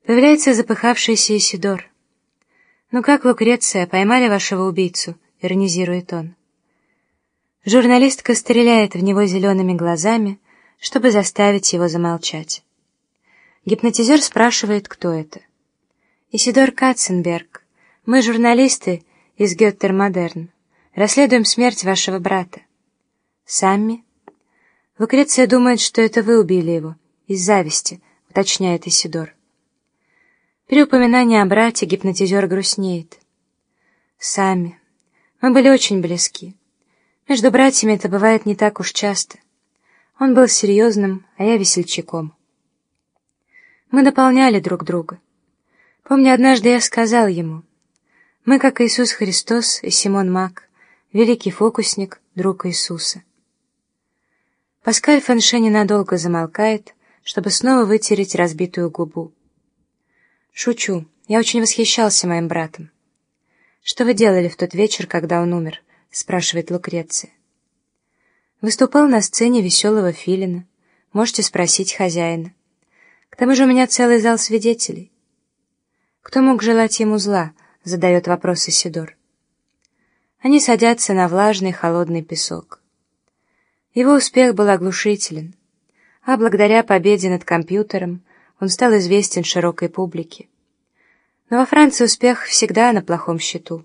Появляется запыхавшийся Исидор. «Ну как, Лукреция, поймали вашего убийцу?» — иронизирует он. Журналистка стреляет в него зелеными глазами, чтобы заставить его замолчать. Гипнотизер спрашивает, кто это. «Исидор Катценберг. Мы, журналисты из Геттермодерн, расследуем смерть вашего брата». «Сами?» «Лукреция думает, что это вы убили его, из зависти», — уточняет Исидор. При упоминании о брате гипнотизер грустнеет. «Сами. Мы были очень близки. Между братьями это бывает не так уж часто. Он был серьезным, а я весельчаком. Мы дополняли друг друга. Помню, однажды я сказал ему: мы, как Иисус Христос и Симон Мак, великий фокусник, друг Иисуса». Паскаль Фенше ненадолго замолкает, чтобы снова вытереть разбитую губу. «Шучу. Я очень восхищался моим братом». «Что вы делали в тот вечер, когда он умер?» — спрашивает Лукреция. «Выступал на сцене веселого филина. Можете спросить хозяина. К тому же у меня целый зал свидетелей». «Кто мог желать ему зла?» — задает вопрос Исидор. Они садятся на влажный холодный песок. Его успех был оглушителен, а благодаря победе над компьютером он стал известен широкой публике. Но во Франции успех всегда на плохом счету.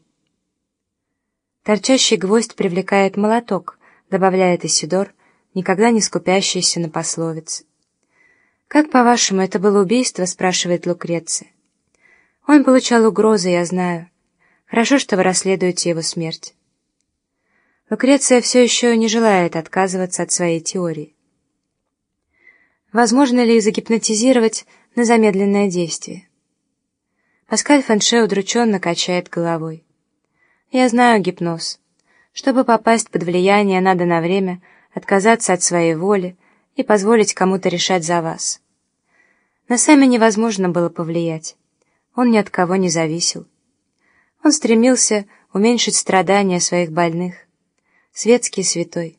«Торчащий гвоздь привлекает молоток», — добавляет Исидор, никогда не скупящийся на пословицы. «Как, по-вашему, это было убийство?» — спрашивает Лукреция. «Он получал угрозы, я знаю. Хорошо, что вы расследуете его смерть». Лукреция все еще не желает отказываться от своей теории. Возможно ли загипнотизировать на замедленное действие? Паскаль Фенше удрученно качает головой. «Я знаю гипноз. Чтобы попасть под влияние, надо на время отказаться от своей воли и позволить кому-то решать за вас. На Сэма невозможно было повлиять. Он ни от кого не зависел. Он стремился уменьшить страдания своих больных. Светский святой.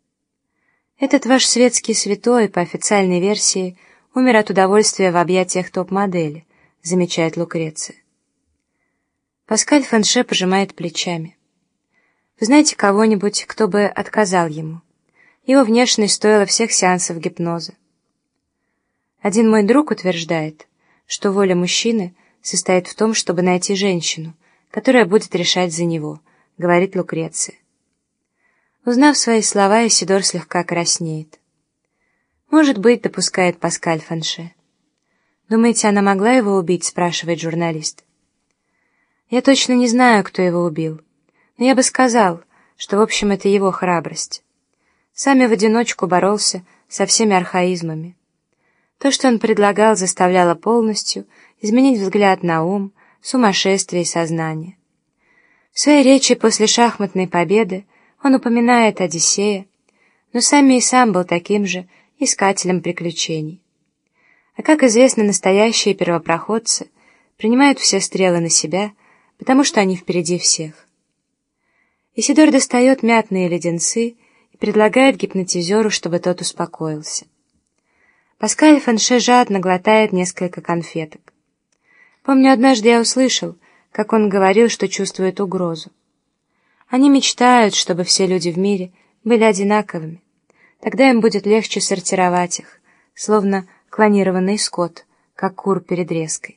Этот ваш светский святой, по официальной версии, умер от удовольствия в объятиях топ-модели», — замечает Лукреция. Паскаль Фенше пожимает плечами. «Вы знаете кого-нибудь, кто бы отказал ему? Его внешность стоила всех сеансов гипноза. Один мой друг утверждает, что воля мужчины состоит в том, чтобы найти женщину, которая будет решать за него», — говорит Лукреция. Узнав свои слова, Исидор слегка краснеет. «Может быть», — допускает Паскаль Фенше. «Думаете, она могла его убить?» — спрашивает журналист. «Я точно не знаю, кто его убил, но я бы сказал, что в общем это его храбрость. Сами в одиночку боролся со всеми архаизмами. То, что он предлагал, заставляло полностью изменить взгляд на ум, сумасшествие и сознание. В своей речи после шахматной победы он упоминает Одиссея, но сам был таким же искателем приключений. А как известно, настоящие первопроходцы принимают все стрелы на себя, потому что они впереди всех». Исидор достает мятные леденцы и предлагает гипнотизеру, чтобы тот успокоился. Паскаль Фенше жадно глотает несколько конфеток. Помню, однажды я услышал, как он говорил, что чувствует угрозу. Они мечтают, чтобы все люди в мире были одинаковыми. Тогда им будет легче сортировать их, словно клонированный скот, как кур перед резкой.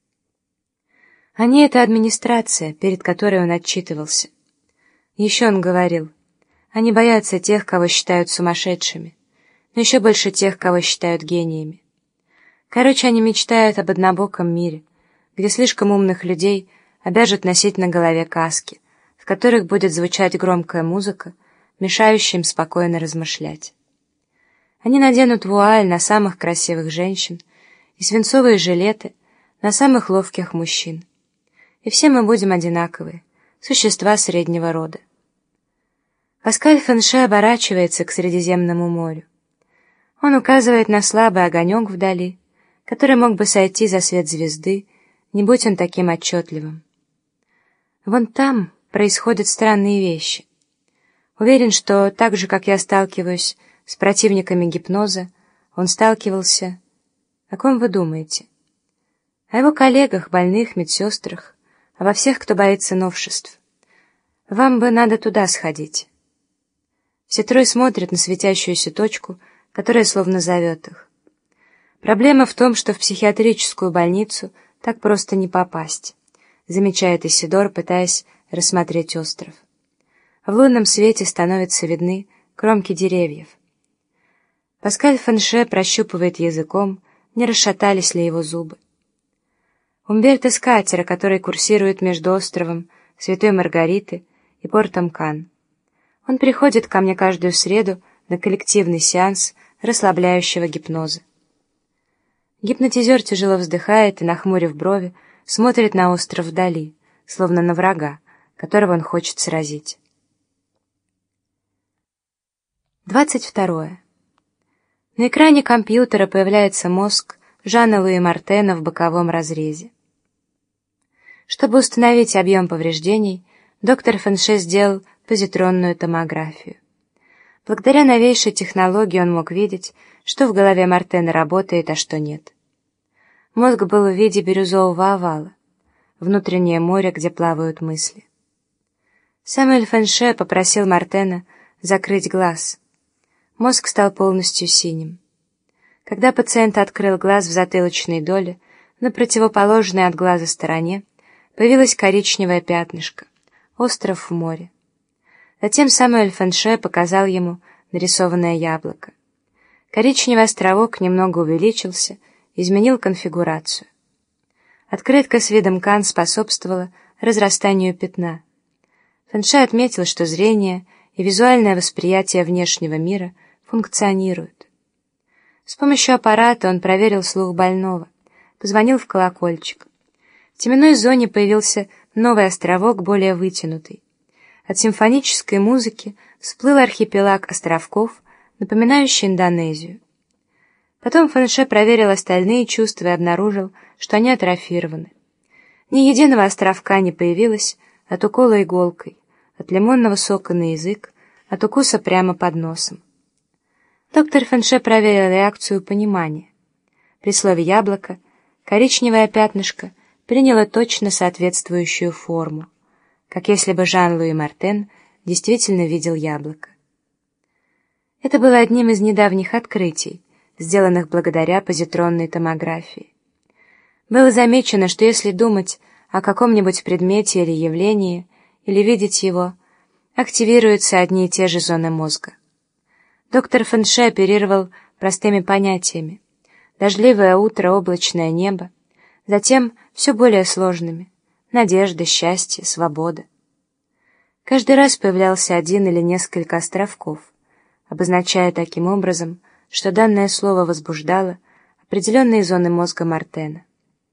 Они — это администрация, перед которой он отчитывался. Еще он говорил, они боятся тех, кого считают сумасшедшими, но еще больше тех, кого считают гениями. Короче, они мечтают об однобоком мире, где слишком умных людей обяжут носить на голове каски, в которых будет звучать громкая музыка, мешающая им спокойно размышлять. Они наденут вуаль на самых красивых женщин и свинцовые жилеты на самых ловких мужчин. И все мы будем одинаковые, существа среднего рода. Паскаль Фенше оборачивается к Средиземному морю. Он указывает на слабый огонек вдали, который мог бы сойти за свет звезды, не будь он таким отчетливым. Вон там происходят странные вещи. Уверен, что так же, как я сталкиваюсь с противниками гипноза, он сталкивался... О ком вы думаете? о его коллегах, больных, медсестрах, обо всех, кто боится новшеств. Вам бы надо туда сходить. Все трое смотрят на светящуюся точку, которая словно зовет их. Проблема в том, что в психиатрическую больницу так просто не попасть, замечает Исидор, пытаясь рассмотреть остров. В лунном свете становятся видны кромки деревьев. Паскаль Фенше прощупывает языком, не расшатались ли его зубы. Умберто Скатера, который курсирует между островом Святой Маргариты и портом Кан. Он приходит ко мне каждую среду на коллективный сеанс расслабляющего гипноза. Гипнотизер тяжело вздыхает и, нахмурив брови, смотрит на остров вдали, словно на врага, которого он хочет сразить. 22. На экране компьютера появляется мозг Жана Луи Мартена в боковом разрезе. Чтобы установить объем повреждений, доктор Фенше сделал позитронную томографию. Благодаря новейшей технологии он мог видеть, что в голове Мартена работает, а что нет. Мозг был в виде бирюзового овала, внутреннее море, где плавают мысли. Самуэль Фенше попросил Мартена закрыть глаз. Мозг стал полностью синим. Когда пациент открыл глаз в затылочной доле, на противоположной от глаза стороне появилось коричневое пятнышко — остров в море. Затем Самуэль Фенше показал ему нарисованное яблоко. Коричневый островок немного увеличился, изменил конфигурацию. Открытка с видом Кан способствовала разрастанию пятна. Фенше отметил, что зрение и визуальное восприятие внешнего мира функционируют. С помощью аппарата он проверил слух больного, позвонил в колокольчик. В теменной зоне появился новый островок, более вытянутый. От симфонической музыки всплыл архипелаг островков, напоминающий Индонезию. Потом Фенше проверил остальные чувства и обнаружил, что они атрофированы. Ни единого островка не появилось от укола иголкой, от лимонного сока на язык, от укуса прямо под носом. Доктор Фенше проверил реакцию понимания. При слове «яблоко» коричневое пятнышко приняло точно соответствующую форму, как если бы Жан-Луи Мартен действительно видел яблоко. Это было одним из недавних открытий, сделанных благодаря позитронной томографии. Было замечено, что если думать о каком-нибудь предмете или явлении, или видеть его, активируются одни и те же зоны мозга. Доктор Фенше оперировал простыми понятиями: дождливое утро, облачное небо, затем все более сложными: надежда, счастье, свобода. Каждый раз появлялся один или несколько островков, обозначая таким образом, что данное слово возбуждало определенные зоны мозга Мартена.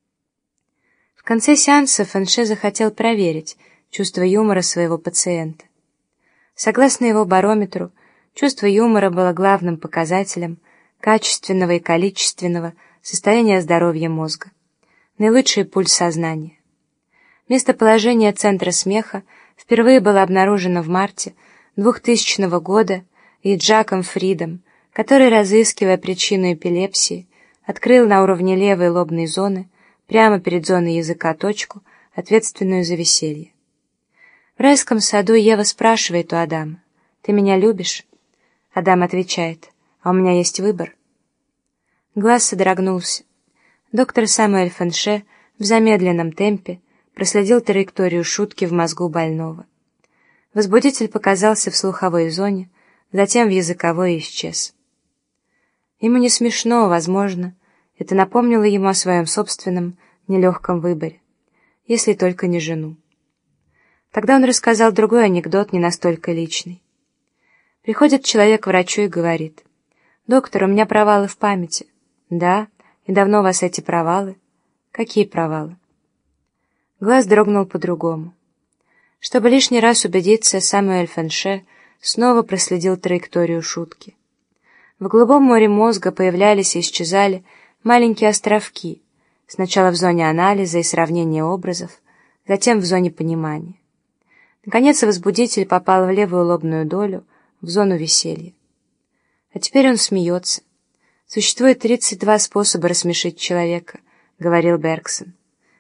В конце сеанса Фенше захотел проверить чувство юмора своего пациента. Согласно его барометру, чувство юмора было главным показателем качественного и количественного состояния здоровья мозга, наилучший пульс сознания. Местоположение центра смеха впервые было обнаружено в марте 2000 года и Джаком Фридом, который, разыскивая причину эпилепсии, открыл на уровне левой лобной зоны, прямо перед зоной языка, точку, ответственную за веселье. В райском саду Ева спрашивает у Адама: «Ты меня любишь?» Адам отвечает: «А у меня есть выбор». Глаз содрогнулся. Доктор Самуэль Фенше в замедленном темпе проследил траекторию шутки в мозгу больного. Возбудитель показался в слуховой зоне, затем в языковой и исчез. Ему не смешно, возможно, это напомнило ему о своем собственном нелегком выборе, если только не жену. Тогда он рассказал другой анекдот, не настолько личный. Приходит человек к врачу и говорит: «Доктор, у меня провалы в памяти». «Да? И давно у вас эти провалы?» «Какие провалы?» Глаз дрогнул по-другому. Чтобы лишний раз убедиться, Самуэль Фенше снова проследил траекторию шутки. В голубом море мозга появлялись и исчезали маленькие островки, сначала в зоне анализа и сравнения образов, затем в зоне понимания. Наконец, возбудитель попал в левую лобную долю, в зону веселья. А теперь он смеется. «Существует 32 способа рассмешить человека», — говорил Бергсон.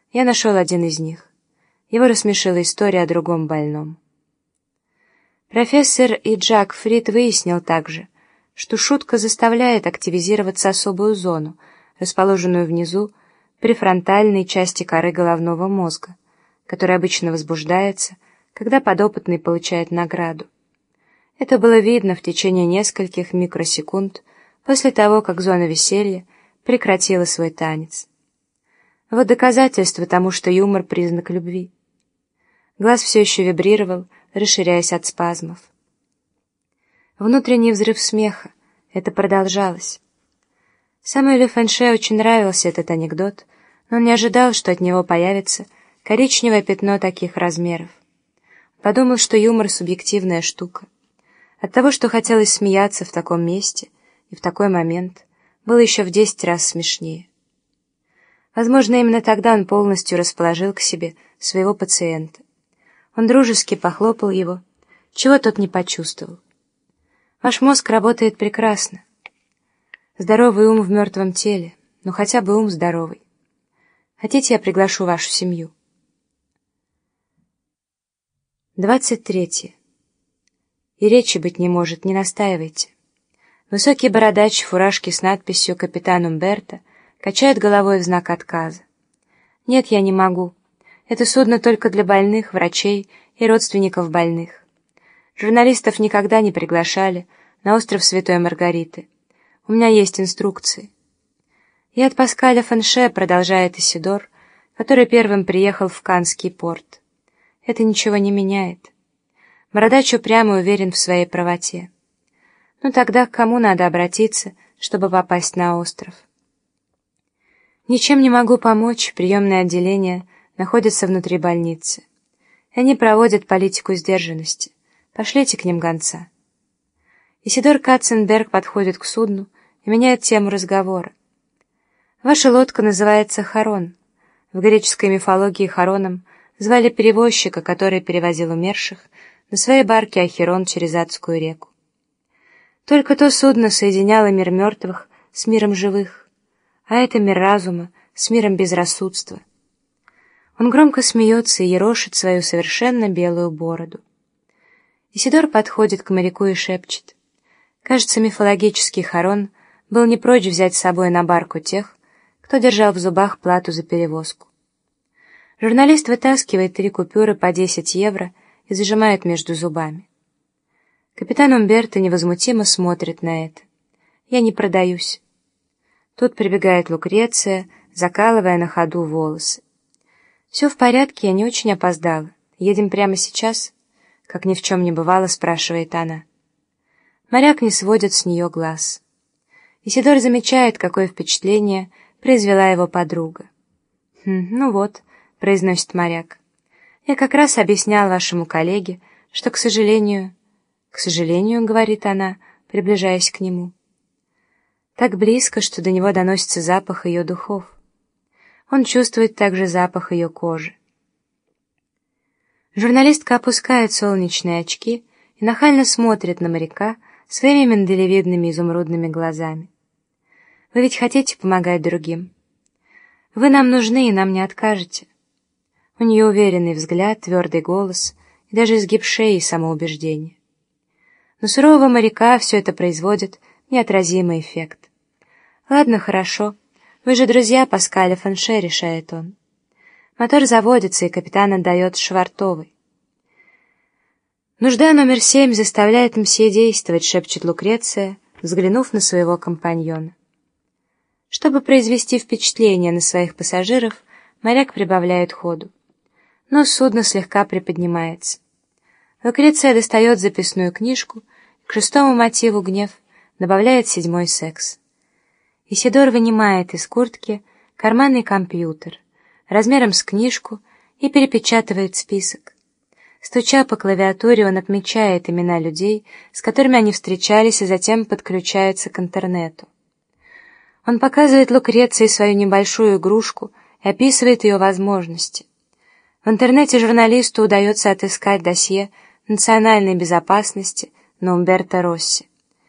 Я нашел один из них. Его рассмешила история о другом больном. Профессор и Джак Фрид выяснил также, что шутка заставляет активизироваться особую зону, расположенную внизу префронтальной части коры головного мозга, которая обычно возбуждается, когда подопытный получает награду. Это было видно в течение нескольких микросекунд после того, как зона веселья прекратила свой танец. Вот доказательство тому, что юмор — признак любви. Глаз все еще вибрировал, расширяясь от спазмов. Внутренний взрыв смеха. Это продолжалось. Самуэлю Фэнше очень нравился этот анекдот, но он не ожидал, что от него появится коричневое пятно таких размеров. Подумал, что юмор — субъективная штука. От того, что хотелось смеяться в таком месте и в такой момент, было еще в 10 раз смешнее. Возможно, именно тогда он полностью расположил к себе своего пациента. Он дружески похлопал его, чего тот не почувствовал. Ваш мозг работает прекрасно. Здоровый ум в мертвом теле, но хотя бы ум здоровый. Хотите, я приглашу вашу семью? 23. И речи быть не может, не настаивайте. Высокий бородач в фуражке с надписью «Капитан Умберто» качает головой в знак отказа. Нет, я не могу. Это судно только для больных, врачей и родственников больных. Журналистов никогда не приглашали на остров Святой Маргариты. У меня есть инструкции. И от Паскаля Фэнше, продолжает Исидор, который первым приехал в Каннский порт. Это ничего не меняет. Бородач упрямо уверен в своей правоте. Ну тогда к кому надо обратиться, чтобы попасть на остров? Ничем не могу помочь, приемное отделение находится внутри больницы. И они проводят политику сдержанности. Пошлите к ним гонца. Исидор Катценберг подходит к судну и меняет тему разговора. Ваша лодка называется Харон. В греческой мифологии Хароном звали перевозчика, который перевозил умерших на своей барке Ахирон через Адскую реку. Только то судно соединяло мир мертвых с миром живых, а это мир разума с миром безрассудства. Он громко смеется и ерошит свою совершенно белую бороду. Исидор подходит к моряку и шепчет. Кажется, мифологический Харон был не прочь взять с собой на барку тех, кто держал в зубах плату за перевозку. Журналист вытаскивает 3 купюры по 10 евро и зажимает между зубами. Капитан Умберто невозмутимо смотрит на это. Я не продаюсь. Тут прибегает Лукреция, закалывая на ходу волосы. «Все в порядке, я не очень опоздала. Едем прямо сейчас?» Как ни в чем не бывало, спрашивает она. Моряк не сводит с нее глаз. Исидор замечает, какое впечатление произвела его подруга. «Ну вот», — произносит моряк, — «я как раз объяснял вашему коллеге, что, к сожалению...» «К сожалению», — говорит она, приближаясь к нему. Так близко, что до него доносится запах ее духов. Он чувствует также запах ее кожи. Журналистка опускает солнечные очки и нахально смотрит на моряка своими миндалевидными изумрудными глазами. «Вы ведь хотите помогать другим? Вы нам нужны и нам не откажете». У нее уверенный взгляд, твердый голос и даже изгиб шеи и самоубеждение. Но сурового моряка все это производит неотразимый эффект. «Ладно, хорошо. Вы же друзья Паскаля Фэнше», — решает он. Мотор заводится, и капитан отдает швартовый. «Нужда номер 7 заставляет мсье действовать», — шепчет Лукреция, взглянув на своего компаньона. Чтобы произвести впечатление на своих пассажиров, моряк прибавляет ходу. Но судно слегка приподнимается. Лукреция достает записную книжку и к 6-му мотиву «Гнев» добавляет 7-й секс. Исидор вынимает из куртки карманный компьютер размером с книжку и перепечатывает список. Стуча по клавиатуре, он отмечает имена людей, с которыми они встречались, и затем подключается к интернету. Он показывает Лукреции свою небольшую игрушку и описывает ее возможности. В интернете журналисту удается отыскать досье национальной безопасности на Умберто Росси.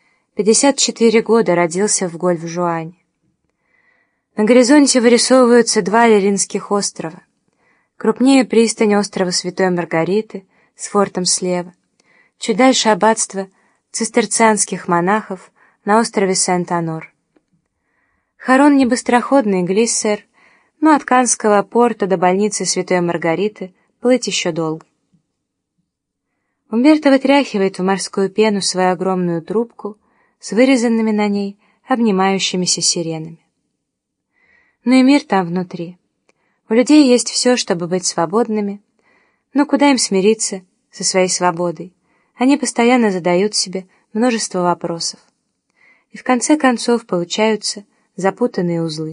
54 года, родился в Гольф-Жуане. На горизонте вырисовываются 2 Лиринских острова. Крупнее пристань острова Святой Маргариты с фортом слева. Чуть дальше аббатство цистерцианских монахов на острове Сент-Анор. Харон не быстроходный, глиссер, но от Каннского порта до больницы Святой Маргариты плыть еще долго. Умберто вытряхивает в морскую пену свою огромную трубку с вырезанными на ней обнимающимися сиренами. Ну и мир там внутри. У людей есть все, чтобы быть свободными, но куда им смириться со своей свободой? Они постоянно задают себе множество вопросов. И в конце концов получаются запутанные узлы.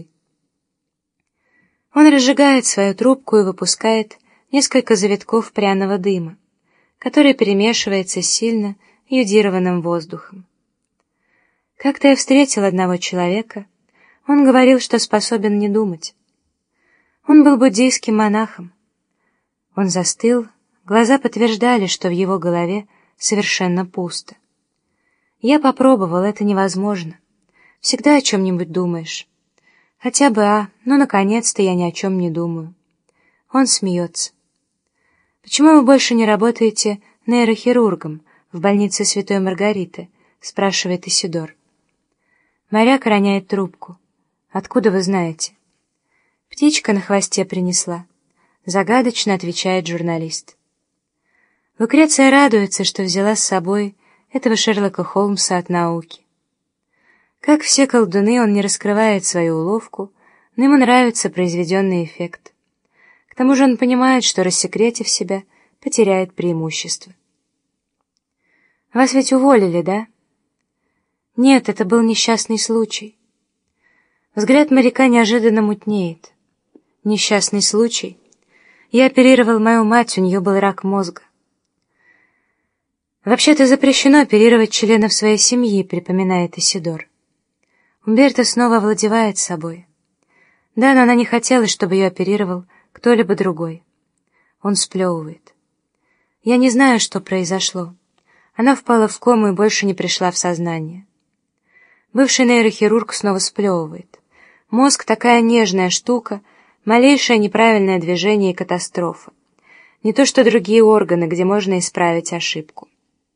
Он разжигает свою трубку и выпускает несколько завитков пряного дыма, который перемешивается с сильно йодированным воздухом. Как-то я встретил одного человека, он говорил, что способен не думать. Он был буддийским монахом. Он застыл, глаза подтверждали, что в его голове совершенно пусто. Я попробовал, это невозможно. Всегда о чем-нибудь думаешь. Хотя бы, наконец-то я ни о чем не думаю. Он смеется. «Почему вы больше не работаете нейрохирургом в больнице Святой Маргариты?» — спрашивает Исидор. Моряк роняет трубку. «Откуда вы знаете?» «Птичка на хвосте принесла», — загадочно отвечает журналист. Лукреция радуется, что взяла с собой этого Шерлока Холмса от науки. Как все колдуны, он не раскрывает свою уловку, но ему нравится произведенный эффект. К тому же он понимает, что, рассекретив себя, потеряет преимущество. «Вас ведь уволили, да?» «Нет, это был несчастный случай». Взгляд моряка неожиданно мутнеет. «Несчастный случай? Я оперировал мою мать, у нее был рак мозга». «Вообще-то запрещено оперировать членов своей семьи», — припоминает Исидор. Умберто снова овладевает собой. Да, но она не хотела, чтобы ее оперировал кто-либо другой. Он сплевывает. «Я не знаю, что произошло». Она впала в кому и больше не пришла в сознание. Бывший нейрохирург снова сплевывает. Мозг — такая нежная штука, малейшее неправильное движение и катастрофа. Не то что другие органы, где можно исправить ошибку.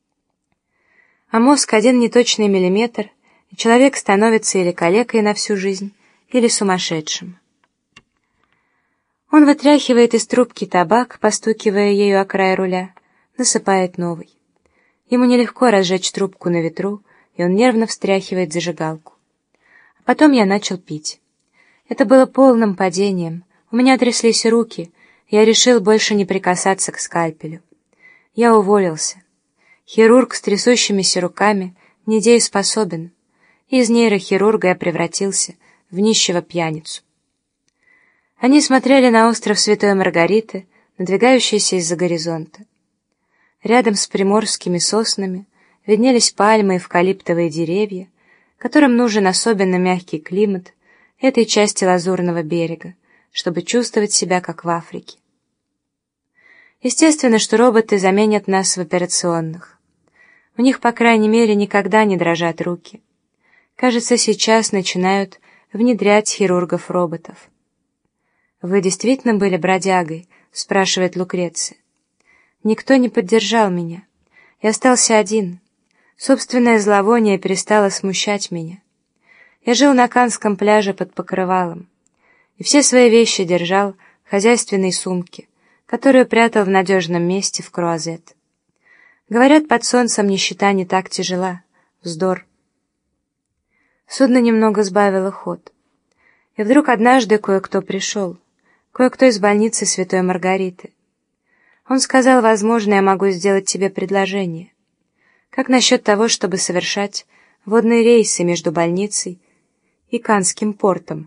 А мозг — один неточный миллиметр, и человек становится или калекой на всю жизнь, или сумасшедшим. Он вытряхивает из трубки табак, постукивая ею о край руля, насыпает новый. Ему нелегко разжечь трубку на ветру, и он нервно встряхивает зажигалку. А потом я начал пить. Это было полным падением, у меня тряслись руки, я решил больше не прикасаться к скальпелю. Я уволился. Хирург с трясущимися руками недееспособен. Из нейрохирурга я превратился в нищего пьяницу. Они смотрели на остров Святой Маргариты, надвигающийся из-за горизонта. Рядом с приморскими соснами виднелись пальмы и эвкалиптовые деревья, которым нужен особенно мягкий климат этой части Лазурного берега, чтобы чувствовать себя как в Африке. Естественно, что роботы заменят нас в операционных. У них, по крайней мере, никогда не дрожат руки. Кажется, сейчас начинают внедрять хирургов-роботов. «Вы действительно были бродягой?» — спрашивает Лукреция. «Никто не поддержал меня. Я остался один. Собственное зловоние перестало смущать меня. Я жил на Каннском пляже под покрывалом, и все свои вещи держал в хозяйственной сумке, которую прятал в надежном месте в Круазет. Говорят, под солнцем нищета не так тяжела. Вздор». Судно немного сбавило ход. И вдруг однажды кое-кто пришел, кое-кто из больницы Святой Маргариты. Он сказал: «Возможно, я могу сделать тебе предложение. Как насчет того, чтобы совершать водные рейсы между больницей и Каннским портом?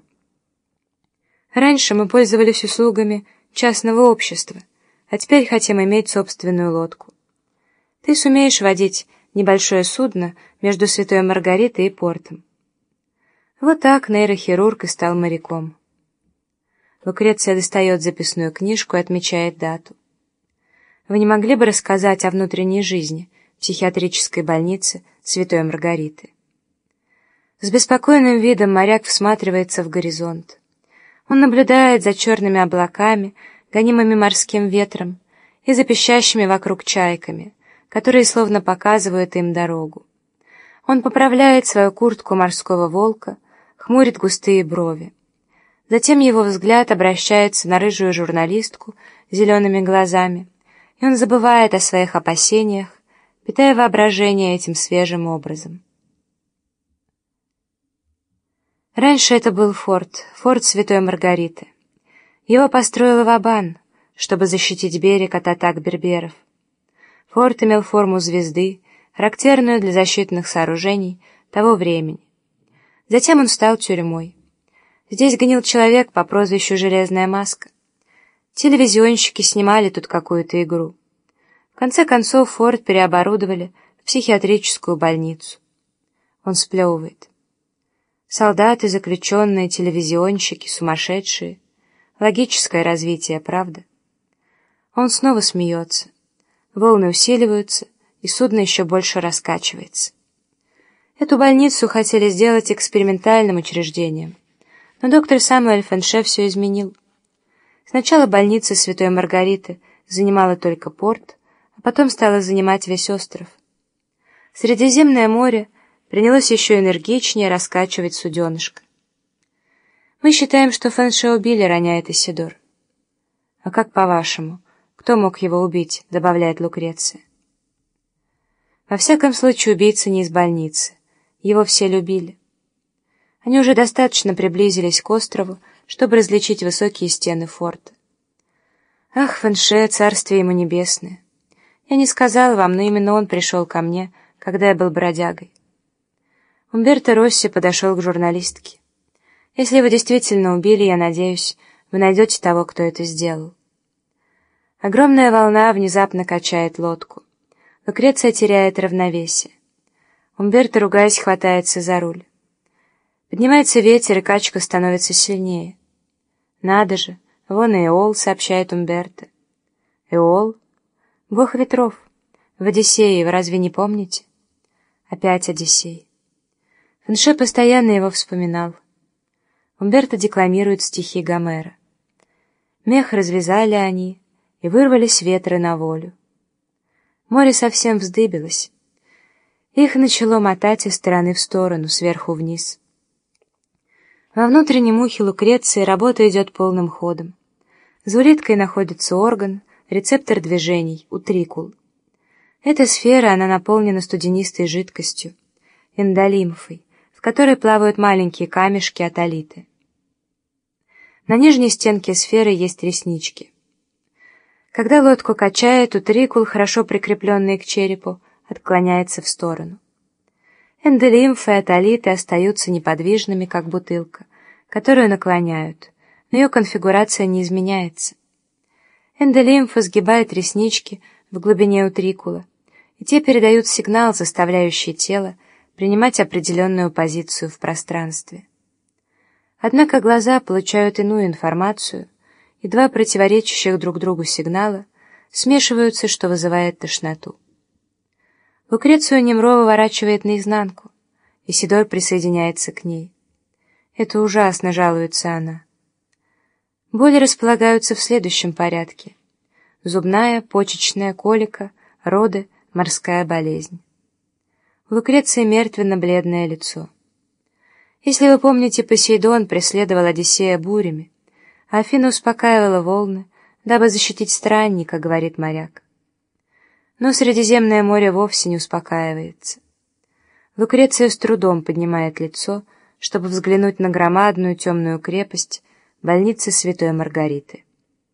Раньше мы пользовались услугами частного общества, а теперь хотим иметь собственную лодку. Ты сумеешь водить небольшое судно между Святой Маргаритой и портом». Вот так нейрохирург и стал моряком. Лукреция достает записную книжку и отмечает дату. «Вы не могли бы рассказать о внутренней жизни психиатрической больницы Святой Маргариты?» С беспокойным видом моряк всматривается в горизонт. Он наблюдает за черными облаками, гонимыми морским ветром, и за пищащими вокруг чайками, которые словно показывают им дорогу. Он поправляет свою куртку морского волка, хмурит густые брови. Затем его взгляд обращается на рыжую журналистку с зелеными глазами, и он забывает о своих опасениях, питая воображение этим свежим образом. Раньше это был форт Святой Маргариты. Его построил Вабан, чтобы защитить берег от атак берберов. Форт имел форму звезды, характерную для защитных сооружений того времени. Затем он стал тюрьмой. Здесь гнил человек по прозвищу «Железная маска». Телевизионщики снимали тут какую-то игру. В конце концов форт переоборудовали в психиатрическую больницу. Он сплевывает. Солдаты, заключенные, телевизионщики, сумасшедшие. Логическое развитие, правда? Он снова смеется. Волны усиливаются, и судно еще больше раскачивается. Эту больницу хотели сделать экспериментальным учреждением, но доктор Самуэль Фенше все изменил. Сначала больница Святой Маргариты занимала только порт, а потом стала занимать весь остров. Средиземное море принялось еще энергичнее раскачивать суденышко. Мы считаем, что Фенше убили, роняет Исидор. А как по-вашему, кто мог его убить, добавляет Лукреция. Во всяком случае, убийца не из больницы. Его все любили. Они уже достаточно приблизились к острову, чтобы различить высокие стены форта. Ах, Фенше, царствие ему небесное! Я не сказала вам, но именно он пришел ко мне, когда я был бродягой. Умберто Росси подошел к журналистке. Если вы действительно убили, я надеюсь, вы найдете того, кто это сделал. Огромная волна внезапно качает лодку. Лукреция теряет равновесие. Умберто, ругаясь, хватается за руль. Поднимается ветер, и качка становится сильнее. «Надо же, вон и Эол», — сообщает Умберто. «Эол? Бог ветров. В Одиссее, вы разве не помните?» Опять Одиссей. Фенше постоянно его вспоминал. Умберто декламирует стихи Гомера. Мех развязали они, и вырвались ветры на волю. Море совсем вздыбилось. Их начало мотать из стороны в сторону, сверху вниз. Во внутреннем ухе Лукреции работа идет полным ходом. За улиткой находится орган, рецептор движений, утрикул. Эта сфера, она наполнена студенистой жидкостью, эндолимфой, в которой плавают маленькие камешки атолиты. На нижней стенке сферы есть реснички. Когда лодку качает, утрикул, хорошо прикрепленный к черепу, отклоняется в сторону. Эндолимфы и атолиты остаются неподвижными, как бутылка, которую наклоняют, но ее конфигурация не изменяется. Эндолимфа сгибает реснички в глубине утрикула, и те передают сигнал, заставляющий тело принимать определенную позицию в пространстве. Однако глаза получают иную информацию, и два противоречащих друг другу сигнала смешиваются, что вызывает тошноту. Лукрецию Немро выворачивает наизнанку, Исидор присоединяется к ней. «Это ужасно», — жалуется она. Боли располагаются в следующем порядке: зубная, почечная, колика, роды, морская болезнь. У Лукреции мертвенно-бледное лицо. Если вы помните, Посейдон преследовал Одиссея бурями, а Афина успокаивала волны, дабы защитить странника, говорит моряк. Но Средиземное море вовсе не успокаивается. Лукреция с трудом поднимает лицо, чтобы взглянуть на громадную темную крепость больницы Святой Маргариты.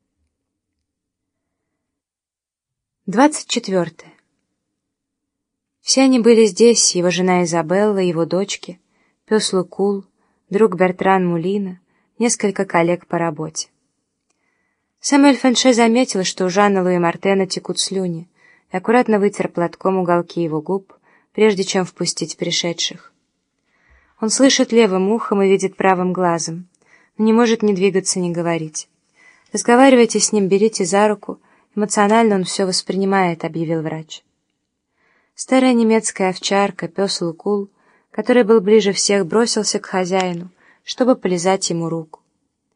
24. Все они были здесь, его жена Изабелла, его дочки, пес Лукул, друг Бертран Мулина, несколько коллег по работе. Самуэль Фенше заметил, что у Жанна Луи Мартена текут слюни, и аккуратно вытер платком уголки его губ, прежде чем впустить пришедших. Он слышит левым ухом и видит правым глазом, но не может ни двигаться, ни говорить. «Разговаривайте с ним, берите за руку, эмоционально он все воспринимает», — объявил врач. Старая немецкая овчарка, пес Лукул, который был ближе всех, бросился к хозяину, чтобы полизать ему руку.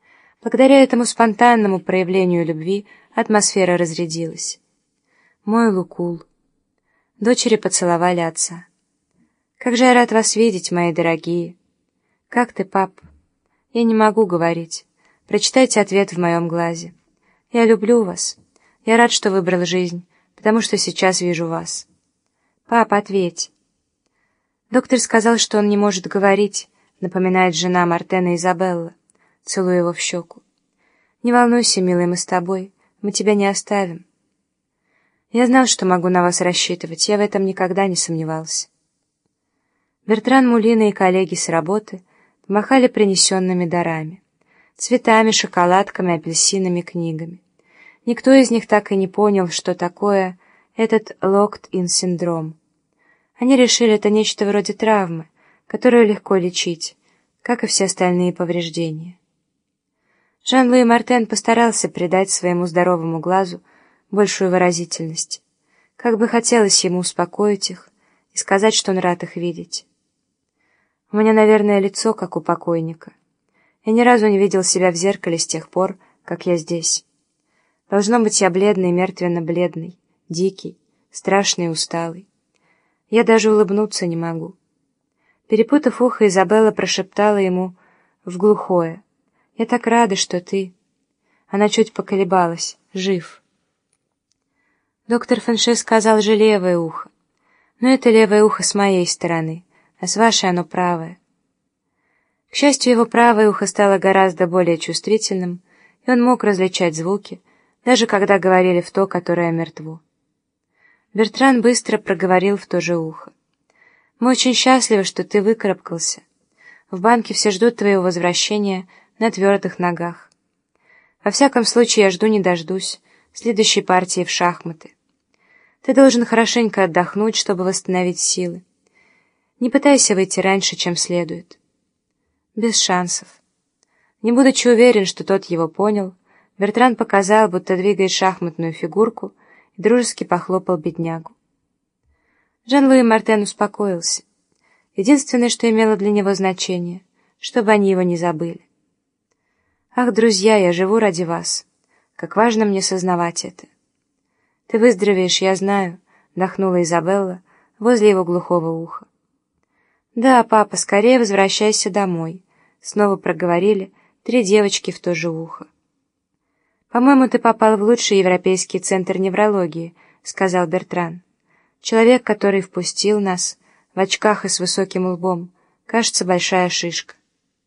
Благодаря этому спонтанному проявлению любви атмосфера разрядилась. Мой Лукул. Дочери поцеловали отца. «Как же я рад вас видеть, мои дорогие!» «Как ты, пап?» «Я не могу говорить. Прочитайте ответ в моем глазе. Я люблю вас. Я рад, что выбрал жизнь, потому что сейчас вижу вас». «Пап, ответь». «Доктор сказал, что он не может говорить», — напоминает жена Мартена Изабелла, целуя его в щеку. «Не волнуйся, милый, мы с тобой. Мы тебя не оставим». «Я знал, что могу на вас рассчитывать. Я в этом никогда не сомневался». Бертран Мулина и коллеги с работы помахали принесенными дарами. Цветами, шоколадками, апельсинами, книгами. Никто из них так и не понял, что такое этот locked-in-синдром. Они решили, это нечто вроде травмы, которую легко лечить, как и все остальные повреждения. Жан-Луи Мартен постарался придать своему здоровому глазу большую выразительность. Как бы хотелось ему успокоить их и сказать, что он рад их видеть. У меня, наверное, лицо, как у покойника. Я ни разу не видел себя в зеркале с тех пор, как я здесь. Должно быть, я бледный, мертвенно-бледный, дикий, страшный и усталый. Я даже улыбнуться не могу. Перепутав ухо, Изабелла прошептала ему в глухое: «Я так рада, что ты...» Она чуть поколебалась. «Жив». Доктор Фенше сказал же левое ухо. Но это левое ухо с моей стороны, а с вашей оно правое. К счастью, его правое ухо стало гораздо более чувствительным, и он мог различать звуки, даже когда говорили в то, которое мертво. Бертран быстро проговорил в то же ухо: «Мы очень счастливы, что ты выкарабкался. В банке все ждут твоего возвращения на твердых ногах. Во всяком случае, я жду не дождусь следующей партии в шахматы. Ты должен хорошенько отдохнуть, чтобы восстановить силы. Не пытайся выйти раньше, чем следует». Без шансов. Не будучи уверен, что тот его понял, Бертран показал, будто двигает шахматную фигурку, и дружески похлопал беднягу. Жан-Луи Мартен успокоился. Единственное, что имело для него значение, чтобы они его не забыли. «Ах, друзья, я живу ради вас. Как важно мне сознавать это». «Ты выздоровеешь, я знаю», — вдохнула Изабелла возле его глухого уха. «Да, папа, скорее возвращайся домой», — снова проговорили 3 девочки в то же ухо. «По-моему, ты попал в лучший европейский центр неврологии», — сказал Бертран. «Человек, который впустил нас, в очках и с высоким лбом, кажется, большая шишка».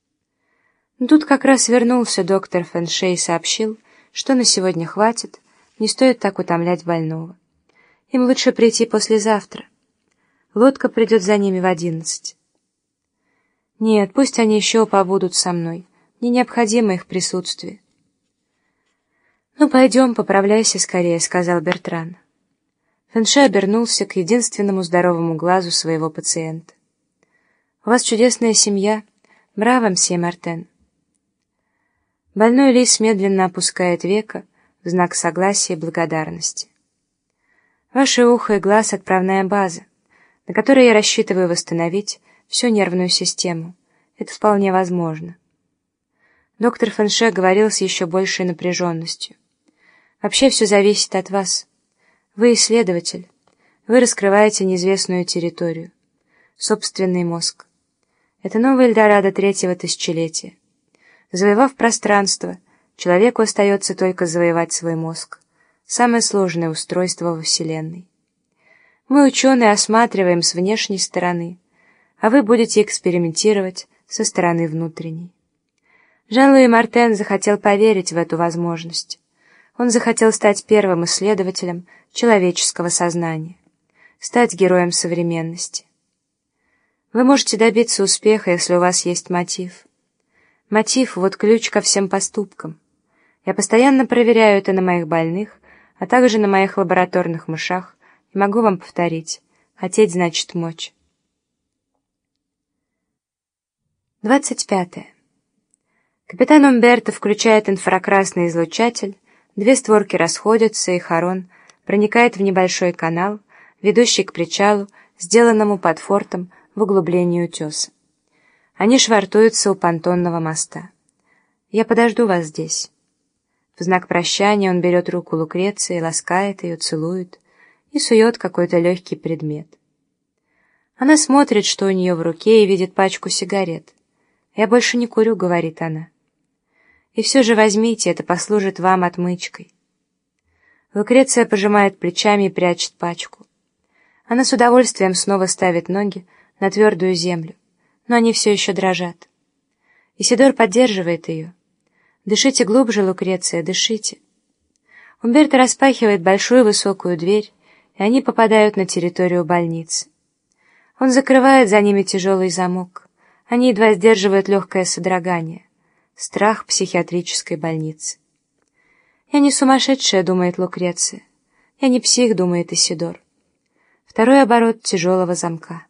Но тут как раз вернулся доктор Фенше и сообщил, что на сегодня хватит, не стоит так утомлять больного. Им лучше прийти послезавтра. Лодка придет за ними в 11. Нет, пусть они еще побудут со мной. Мне необходимо их присутствие. «Ну, пойдем, поправляйся скорее», — сказал Бертран. Фенше обернулся к единственному здоровому глазу своего пациента. «У вас чудесная семья. Браво, мсье Мартен». Больной лис медленно опускает веко в знак согласия и благодарности. «Ваше ухо и глаз — отправная база, на которой я рассчитываю восстановить всю нервную систему. Это вполне возможно». Доктор Фенше говорил с еще большей напряженностью. «Вообще все зависит от вас. Вы исследователь. Вы раскрываете неизвестную территорию. Собственный мозг. Это новый Эльдорадо 3-го тысячелетия. Завоевав пространство, человеку остается только завоевать свой мозг. Самое сложное устройство во Вселенной. Мы, ученые, осматриваем с внешней стороны, а вы будете экспериментировать со стороны внутренней». Жан-Луи Мартен захотел поверить в эту возможность. Он захотел стать первым исследователем человеческого сознания, стать героем современности. Вы можете добиться успеха, если у вас есть мотив. Мотив — вот ключ ко всем поступкам. Я постоянно проверяю это на моих больных, а также на моих лабораторных мышах, и могу вам повторить: хотеть значит мочь. 25. Капитан Умберто включает инфракрасный излучатель, 2 створки расходятся, и Харон проникает в небольшой канал, ведущий к причалу, сделанному под фортом в углублении утеса. Они швартуются у понтонного моста. Я подожду вас здесь». В знак прощания он берет руку Лукреции, ласкает ее, целует и сует какой-то легкий предмет. Она смотрит, что у нее в руке, и видит пачку сигарет. «Я больше не курю», — говорит она. «И все же возьмите, это послужит вам отмычкой». Лукреция пожимает плечами и прячет пачку. Она с удовольствием снова ставит ноги на твердую землю, но они все еще дрожат. Исидор поддерживает ее. «Дышите глубже, Лукреция, дышите». Умберто распахивает большую высокую дверь, и они попадают на территорию больницы. Он закрывает за ними тяжелый замок. Они едва сдерживают легкое содрогание. Страх психиатрической больницы. «Я не сумасшедшая», — думает Лукреция. «Я не псих», — думает Исидор. Второй оборот тяжелого замка.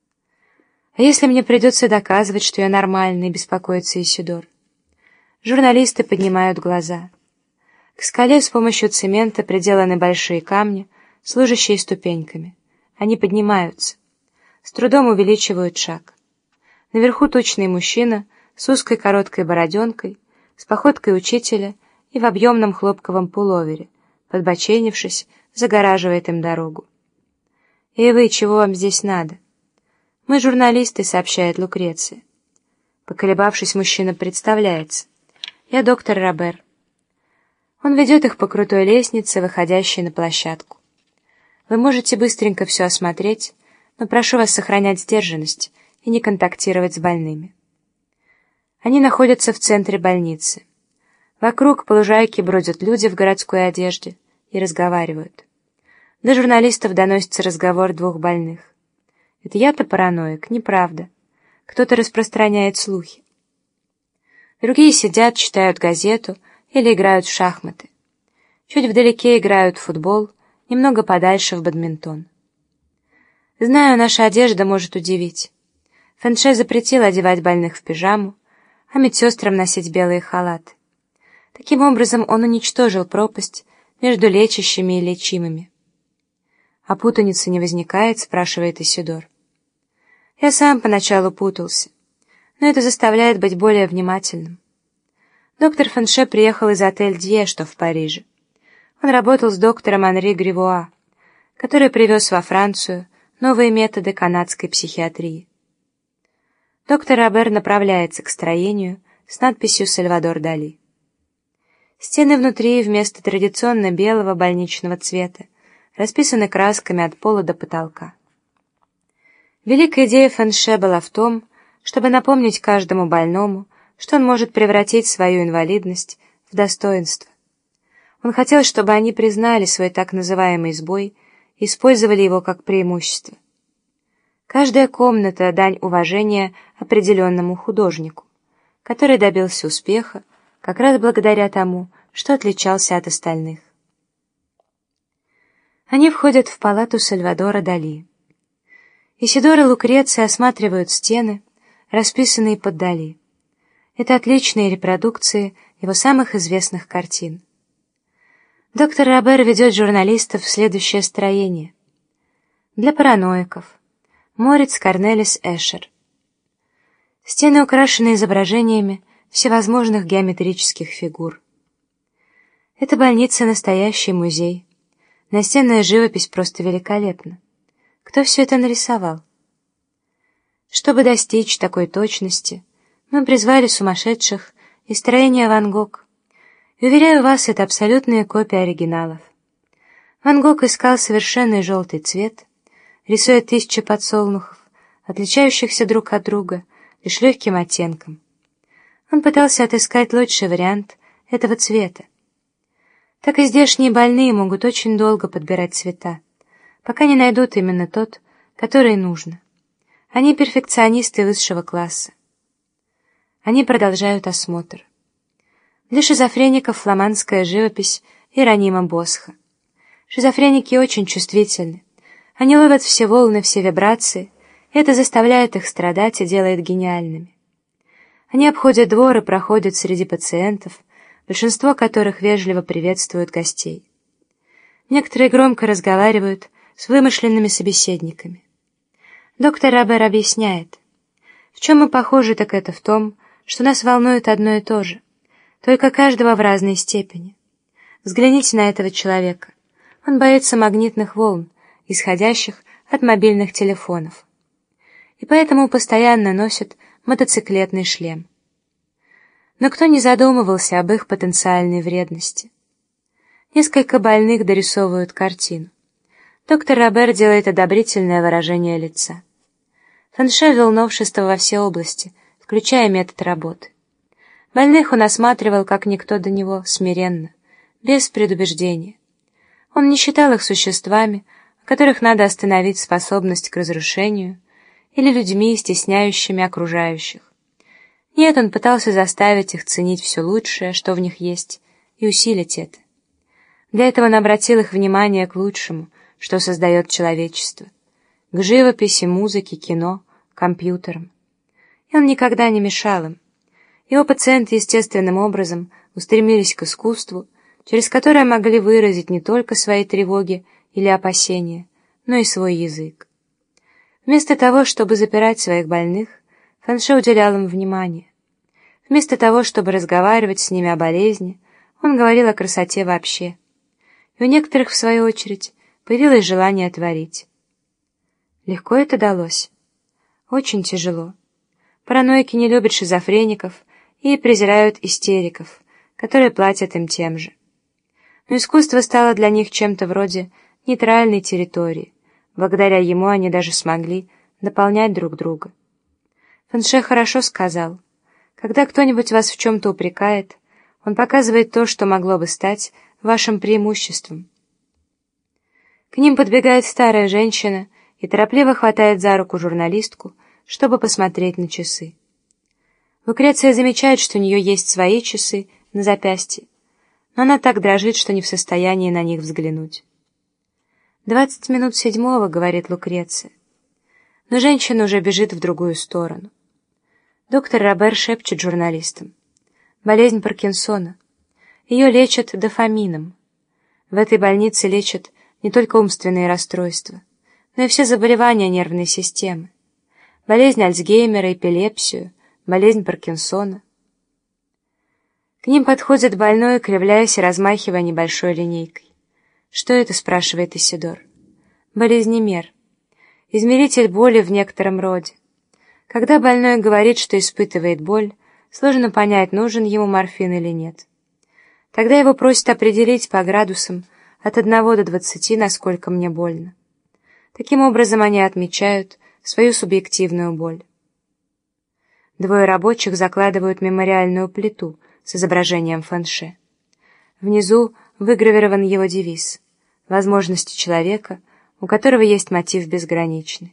«А если мне придется доказывать, что я нормальный?» — беспокоится Исидор. Журналисты поднимают глаза. К скале с помощью цемента приделаны большие камни, служащие ступеньками. Они поднимаются. С трудом увеличивают шаг. Наверху тучный мужчина с узкой короткой бороденкой, с походкой учителя и в объемном хлопковом пуловере, подбоченившись, загораживает им дорогу. «И вы, чего вам здесь надо?» «Мы журналисты», — сообщает Лукреция. Поколебавшись, мужчина представляется. «Я доктор Робер». Он ведет их по крутой лестнице, выходящей на площадку. «Вы можете быстренько все осмотреть, но прошу вас сохранять сдержанность и не контактировать с больными». Они находятся в центре больницы. Вокруг по лужайке бродят люди в городской одежде и разговаривают. До журналистов доносится разговор двух больных. «Это я-то параноик? Неправда. Кто-то распространяет слухи». Другие сидят, читают газету или играют в шахматы. Чуть вдалеке играют в футбол, немного подальше в бадминтон. Знаю, наша одежда может удивить. Фэнше запретил одевать больных в пижаму, а медсестрам носить белые халаты. Таким образом он уничтожил пропасть между лечащими и лечимыми. «А путаницы не возникает?» — спрашивает Исидор. «Я сам поначалу путался, но это заставляет быть более внимательным. Доктор Фэнше приехал из отеля «Дье», что в Париже. Он работал с доктором Анри Гривуа, который привез во Францию новые методы канадской психиатрии. Доктор Робер направляется к строению с надписью «Сальвадор Дали». Стены внутри вместо традиционно белого больничного цвета расписаны красками от пола до потолка. Великая идея Фэнше была в том, чтобы напомнить каждому больному, что он может превратить свою инвалидность в достоинство. Он хотел, чтобы они признали свой так называемый сбой и использовали его как преимущество. Каждая комната — дань уважения определенному художнику, который добился успеха как раз благодаря тому, что отличался от остальных. Они входят в палату Сальвадора Дали. Исидор и Лукреция осматривают стены, расписанные под Дали. Это отличные репродукции его самых известных картин. Доктор Робер ведет журналистов в следующее строение. Для параноиков. Мориц Корнелис Эшер. Стены украшены изображениями всевозможных геометрических фигур. Эта больница — настоящий музей. Настенная живопись просто великолепна. Кто все это нарисовал? Чтобы достичь такой точности, мы призвали сумасшедших из строения Ван Гог. И, уверяю вас, это абсолютная копия оригиналов. Ван Гог искал совершенный желтый цвет, рисуя тысячи подсолнухов, отличающихся друг от друга лишь легким оттенком. Он пытался отыскать лучший вариант этого цвета. Так и здешние больные могут очень долго подбирать цвета, пока не найдут именно тот, который нужно. Они перфекционисты высшего класса. Они продолжают осмотр. Для шизофреников фламандская живопись Иеронима Босха. Шизофреники очень чувствительны. Они ловят все волны, все вибрации. Это заставляет их страдать и делает гениальными. Они обходят двор и проходят среди пациентов, большинство которых вежливо приветствуют гостей. Некоторые громко разговаривают с вымышленными собеседниками. Доктор Робер объясняет, в чем мы похожи, так это в том, что нас волнует одно и то же. только каждого в разной степени. Взгляните на этого человека. Он боится магнитных волн, исходящих от мобильных телефонов, и поэтому постоянно носит мотоциклетный шлем. Но кто не задумывался об их потенциальной вредности? Несколько больных дорисовывают картину. Доктор Робер делает одобрительное выражение лица. Фенше ввел новшества во все области, включая метод работы. Больных он осматривал, как никто до него, смиренно, без предубеждения. Он не считал их существами, у которых надо остановить способность к разрушению, или людьми, стесняющими окружающих. Нет, он пытался заставить их ценить все лучшее, что в них есть, и усилить это. Для этого он обратил их внимание к лучшему, что создает человечество, к живописи, музыке, кино, компьютерам. И он никогда не мешал им. Его пациенты естественным образом устремились к искусству, через которое могли выразить не только свои тревоги или опасения, но и свой язык. Вместо того, чтобы запирать своих больных, Фенше уделял им внимание. Вместо того, чтобы разговаривать с ними о болезни, он говорил о красоте вообще. И у некоторых, в свою очередь, появилось желание творить. Легко это далось? Очень тяжело. Параноики не любят шизофреников и презирают истериков, которые платят им тем же. Но искусство стало для них чем-то вроде нейтральной территории. Благодаря ему они даже смогли дополнять друг друга. Фенше хорошо сказал: когда кто-нибудь вас в чем-то упрекает, он показывает то, что могло бы стать вашим преимуществом. К ним подбегает старая женщина и торопливо хватает за руку журналистку, чтобы посмотреть на часы. Лукреция замечает, что у нее есть свои часы на запястье, но она так дрожит, что не в состоянии на них взглянуть. 20 минут седьмого, говорит Лукреция. Но женщина уже бежит в другую сторону. Доктор Робер шепчет журналистам: болезнь Паркинсона. Ее лечат дофамином. В этой больнице лечат не только умственные расстройства, но и все заболевания нервной системы. Болезнь Альцгеймера, эпилепсию, болезнь Паркинсона. К ним подходит больной, кривляясь и размахивая небольшой линейкой. «Что это?» — спрашивает Исидор. «Болезнемер. Измеритель боли в некотором роде. Когда больной говорит, что испытывает боль, сложно понять, нужен ему морфин или нет. Тогда его просят определить по градусам от 1 до 20, насколько мне больно. Таким образом они отмечают свою субъективную боль. Двое рабочих закладывают мемориальную плиту с изображением Фенше. Внизу выгравирован его девиз: «Возможности человека, у которого есть мотив безграничный».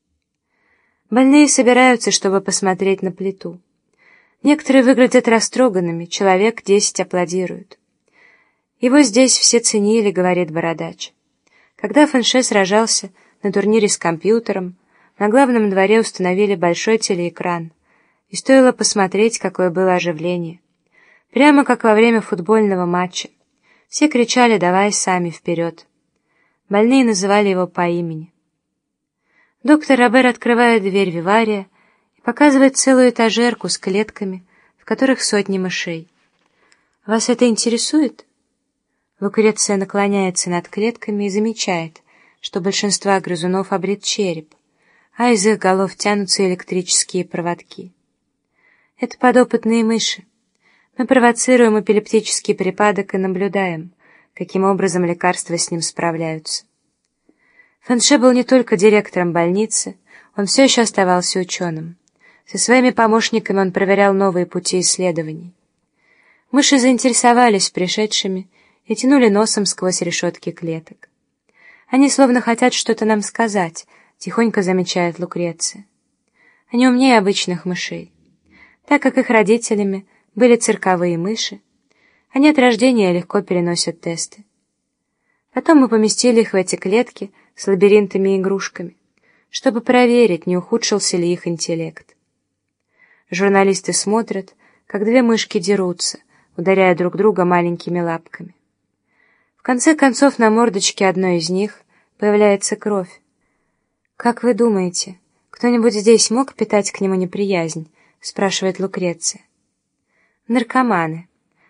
Больные собираются, чтобы посмотреть на плиту. Некоторые выглядят растроганными, человек 10 аплодируют. «Его здесь все ценили», — говорит бородач. Когда Фенше сражался на турнире с компьютером, на главном дворе установили большой телеэкран, и стоило посмотреть, какое было оживление. Прямо как во время футбольного матча. Все кричали: «Давай сами, вперед!» Больные называли его по имени. Доктор Робер открывает дверь вивария и показывает целую этажерку с клетками, в которых сотни мышей. «Вас это интересует?» Лукреция наклоняется над клетками и замечает, что большинство грызунов обрит череп, а из их голов тянутся электрические проводки. Это подопытные мыши. Мы провоцируем эпилептический припадок и наблюдаем, каким образом лекарства с ним справляются. Фенше был не только директором больницы, он все еще оставался ученым. Со своими помощниками он проверял новые пути исследований. Мыши заинтересовались пришедшими и тянули носом сквозь решетки клеток. «Они словно хотят что-то нам сказать», — тихонько замечает Лукреция. «Они умнее обычных мышей. Так как их родителями были цирковые мыши, они от рождения легко переносят тесты. Потом мы поместили их в эти клетки с лабиринтами и игрушками, чтобы проверить, не ухудшился ли их интеллект. Журналисты смотрят, как две мышки дерутся, ударяя друг друга маленькими лапками. В конце концов, на мордочке одной из них появляется кровь. «Как вы думаете, кто-нибудь здесь мог питать к нему неприязнь?» — спрашивает Лукреция. «Наркоманы.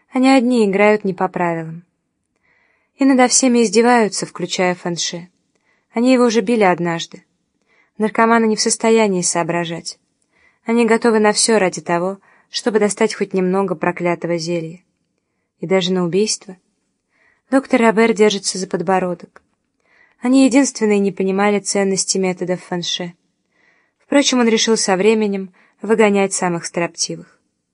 Они одни играют не по правилам. И надо всеми издеваются, включая Фэнши. Они его уже били однажды. Наркоманы не в состоянии соображать. Они готовы на все ради того, чтобы достать хоть немного проклятого зелья. И даже на убийство. Доктор Робер держится за подбородок. Они единственные не понимали ценности методов Фэнши. Впрочем, он решил со временем выгонять самых строптивых.